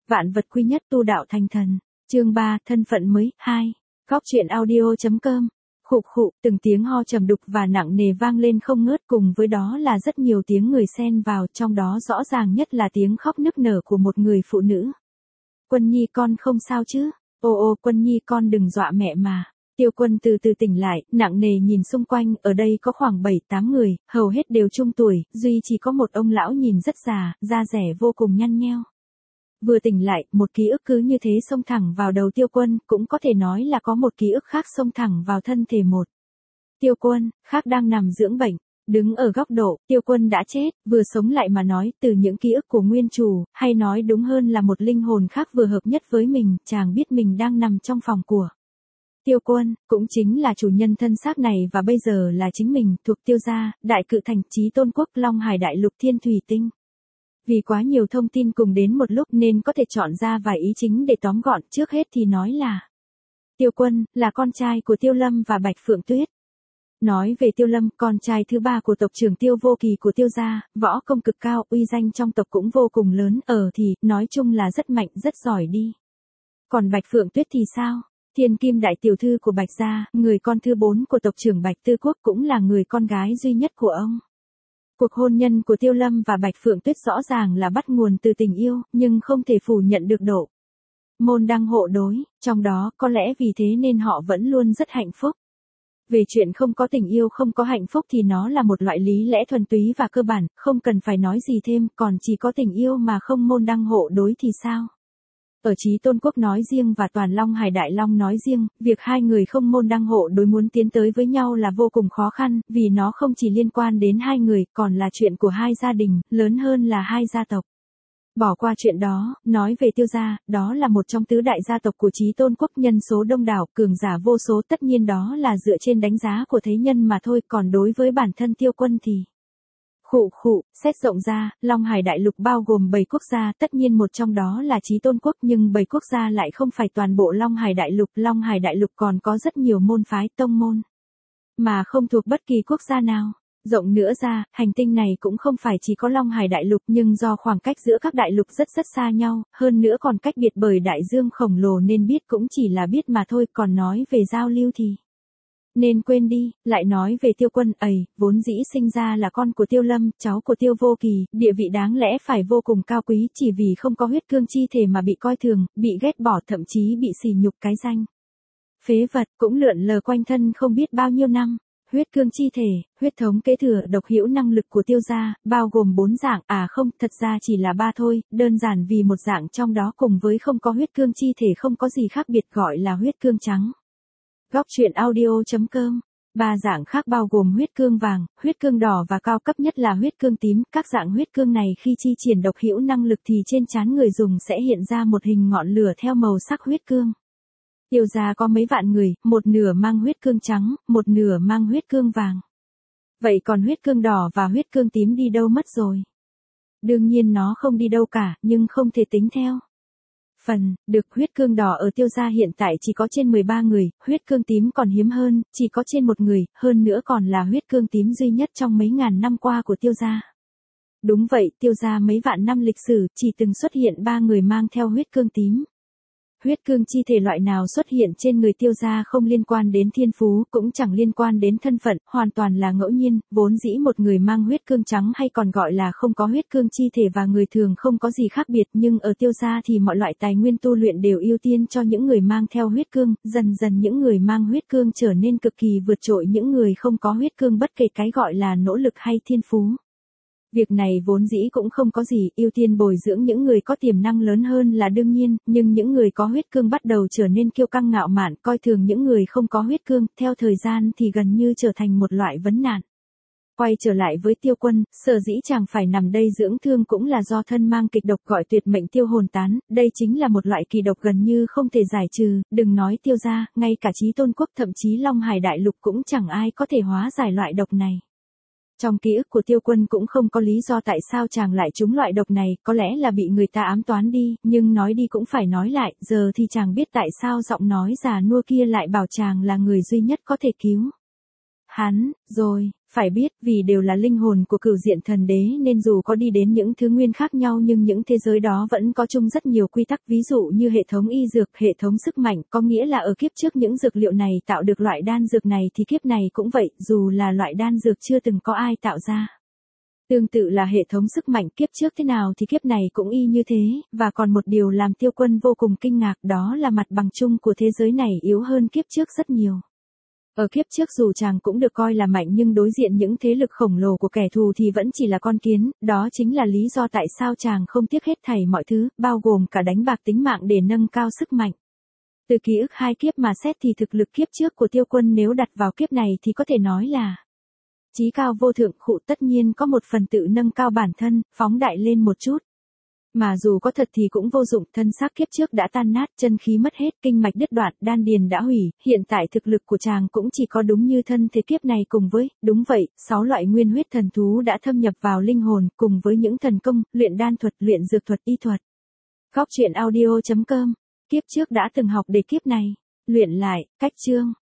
Vạn vật quy nhất tu đạo thành thần. Chương 3, thân phận mới, 2. Góc truyện audio.com. Khụ khụ, từng tiếng ho trầm đục và nặng nề vang lên không ngớt, cùng với đó là rất nhiều tiếng người xen vào, trong đó rõ ràng nhất là tiếng khóc nức nở của một người phụ nữ. Quân Nhi con không sao chứ? Ô Quân Nhi con đừng dọa mẹ mà. Tiêu Quân từ từ tỉnh lại, nặng nề nhìn xung quanh, ở đây có khoảng 7-8 người, hầu hết đều trung tuổi, duy chỉ có một ông lão nhìn rất già, da dẻ vô cùng nhăn nheo. Vừa tỉnh lại, một ký ức cứ như thế xông thẳng vào đầu Tiêu Quân, cũng có thể nói là có một ký ức khác xông thẳng vào thân thể một. Tiêu Quân, khác đang nằm dưỡng bệnh. Đứng ở góc độ, Tiêu Quân đã chết, vừa sống lại mà nói, từ những ký ức của nguyên chủ, hay nói đúng hơn là một linh hồn khác vừa hợp nhất với mình, chàng biết mình đang nằm trong phòng của Tiêu Quân, cũng chính là chủ nhân thân xác này và bây giờ là chính mình, thuộc Tiêu gia, Đại Cự Thành, Chí Tôn Quốc, Long Hải Đại Lục, Thiên Thủy Tinh. Vì quá nhiều thông tin cùng đến một lúc nên có thể chọn ra vài ý chính để tóm gọn, trước hết thì nói là Tiêu Quân, là con trai của Tiêu Lâm và Bạch Phượng Tuyết. Nói về Tiêu Lâm, con trai thứ ba của tộc trưởng Tiêu Vô Kỳ của Tiêu gia, võ công cực cao, uy danh trong tộc cũng vô cùng lớn, thì, nói chung là rất mạnh, rất giỏi đi. Còn Bạch Phượng Tuyết thì sao? Thiên Kim đại tiểu thư của Bạch gia, người con thứ 4 của tộc trưởng Bạch Tư Quốc, cũng là người con gái duy nhất của ông. Cuộc hôn nhân của Tiêu Lâm và Bạch Phượng Tuyết rõ ràng là bắt nguồn từ tình yêu, nhưng không thể phủ nhận được độ môn đăng hộ đối, trong đó có lẽ vì thế nên họ vẫn luôn rất hạnh phúc. Về chuyện không có tình yêu không có hạnh phúc thì nó là một loại lý lẽ thuần túy và cơ bản, không cần phải nói gì thêm, còn chỉ có tình yêu mà không môn đăng hộ đối thì sao? Ở Chí Tôn Quốc nói riêng và toàn Long Hải Đại Long nói riêng, việc hai người không môn đăng hộ đối muốn tiến tới với nhau là vô cùng khó khăn, vì nó không chỉ liên quan đến hai người, còn là chuyện của hai gia đình, lớn hơn là hai gia tộc. Bỏ qua chuyện đó, nói về Tiêu gia, đó là một trong tứ đại gia tộc của Chí Tôn Quốc, nhân số đông đảo, cường giả vô số, tất nhiên đó là dựa trên đánh giá của thế nhân mà thôi, còn đối với bản thân Tiêu Quân thì khụ khụ, xét rộng ra, Long Hải Đại Lục bao gồm 7 quốc gia, tất nhiên một trong đó là Chí Tôn Quốc, nhưng 7 quốc gia lại không phải toàn bộ Long Hải Đại Lục còn có rất nhiều môn phái, tông môn, mà không thuộc bất kỳ quốc gia nào. Rộng nữa ra, hành tinh này cũng không phải chỉ có Long Hải Đại Lục, nhưng do khoảng cách giữa các đại lục rất xa nhau, hơn nữa còn cách biệt bởi đại dương khổng lồ nên biết cũng chỉ là biết mà thôi, còn nói về giao lưu thì nên quên đi. Lại nói về Tiêu Quân, vốn dĩ sinh ra là con của Tiêu Lâm, cháu của Tiêu Vô Kỳ, địa vị đáng lẽ phải vô cùng cao quý, chỉ vì không có huyết cương chi thể mà bị coi thường, bị ghét bỏ, thậm chí bị sỉ nhục cái danh phế vật, cũng lượn lờ quanh thân không biết bao nhiêu năm. Huyết cương chi thể, huyết thống kế thừa độc hữu năng lực của Tiêu gia, bao gồm 4 dạng, không, thật ra chỉ là 3 thôi, đơn giản vì một dạng trong đó cùng với không có huyết cương chi thể không có gì khác biệt, gọi là huyết cương trắng. Góc truyện audio.com. 3 dạng khác bao gồm huyết cương vàng, huyết cương đỏ và cao cấp nhất là huyết cương tím. Các dạng huyết cương này khi chi triển độc hữu năng lực thì trên trán người dùng sẽ hiện ra một hình ngọn lửa theo màu sắc huyết cương. Tiêu gia có mấy vạn người, một nửa mang huyết cương trắng, một nửa mang huyết cương vàng. Vậy còn huyết cương đỏ và huyết cương tím đi đâu mất rồi? Đương nhiên nó không đi đâu cả, nhưng không thể tính theo phần được. Huyết cương đỏ ở Tiêu gia hiện tại chỉ có trên 13 người, huyết cương tím còn hiếm hơn, chỉ có trên 1 người, hơn nữa còn là huyết cương tím duy nhất trong mấy ngàn năm qua của Tiêu gia. Đúng vậy, Tiêu gia mấy vạn năm lịch sử, chỉ từng xuất hiện 3 người mang theo huyết cương tím. Huyết cương chi thể loại nào xuất hiện trên người Tiêu gia không liên quan đến thiên phú, cũng chẳng liên quan đến thân phận, hoàn toàn là ngẫu nhiên, vốn dĩ một người mang huyết cương trắng hay còn gọi là không có huyết cương chi thể và người thường không có gì khác biệt, nhưng ở Tiêu gia thì mọi loại tài nguyên tu luyện đều ưu tiên cho những người mang theo huyết cương, dần dần những người mang huyết cương trở nên cực kỳ vượt trội những người không có huyết cương bất kể cái gọi là nỗ lực hay thiên phú. Việc này vốn dĩ cũng không có gì, ưu tiên bồi dưỡng những người có tiềm năng lớn hơn là đương nhiên, nhưng những người có huyết cương bắt đầu trở nên kiêu căng ngạo mạn, coi thường những người không có huyết cương, theo thời gian thì gần như trở thành một loại vấn nạn. Quay trở lại với Tiêu Quân, sở dĩ chàng phải nằm đây dưỡng thương cũng là do thân mang kịch độc gọi tuyệt mệnh tiêu hồn tán, đây chính là một loại kỳ độc gần như không thể giải trừ, đừng nói Tiêu gia, ngay cả Chí Tôn Quốc thậm chí Long Hải Đại Lục cũng chẳng ai có thể hóa giải loại độc này. Trong ký ức của Tiêu Quân cũng không có lý do tại sao chàng lại trúng loại độc này, có lẽ là bị người ta ám toán đi, nhưng nói đi cũng phải nói lại, giờ thì chàng biết tại sao giọng nói già nua kia lại bảo chàng là người duy nhất có thể cứu hắn, rồi. Phải biết, vì đều là linh hồn của cửu diện thần đế nên dù có đi đến những thứ nguyên khác nhau nhưng những thế giới đó vẫn có chung rất nhiều quy tắc, ví dụ như hệ thống y dược, hệ thống sức mạnh, có nghĩa là ở kiếp trước những dược liệu này tạo được loại đan dược này thì kiếp này cũng vậy, dù là loại đan dược chưa từng có ai tạo ra. Tương tự là hệ thống sức mạnh, kiếp trước thế nào thì kiếp này cũng y như thế, và còn một điều làm Tiêu Quân vô cùng kinh ngạc, đó là mặt bằng chung của thế giới này yếu hơn kiếp trước rất nhiều. Ở kiếp trước dù chàng cũng được coi là mạnh nhưng đối diện những thế lực khổng lồ của kẻ thù thì vẫn chỉ là con kiến, đó chính là lý do tại sao chàng không tiếc hết thảy mọi thứ, bao gồm cả đánh bạc tính mạng để nâng cao sức mạnh. Từ ký ức 2 kiếp mà xét thì thực lực kiếp trước của Tiêu Quân nếu đặt vào kiếp này thì có thể nói là chí cao vô thượng, khụ tất nhiên có một phần tự nâng cao bản thân, phóng đại lên một chút. Mà dù có thật thì cũng vô dụng, thân xác kiếp trước đã tan nát, chân khí mất hết, kinh mạch đứt đoạn, đan điền đã hủy, hiện tại thực lực của chàng cũng chỉ có đúng như thân thế kiếp này cùng với, đúng vậy, 6 loại nguyên huyết thần thú đã thâm nhập vào linh hồn, cùng với những thần công, luyện đan thuật, luyện dược thuật, y thuật. Góc truyện audio.com, kiếp trước đã từng học để kiếp này, luyện lại, cách chương.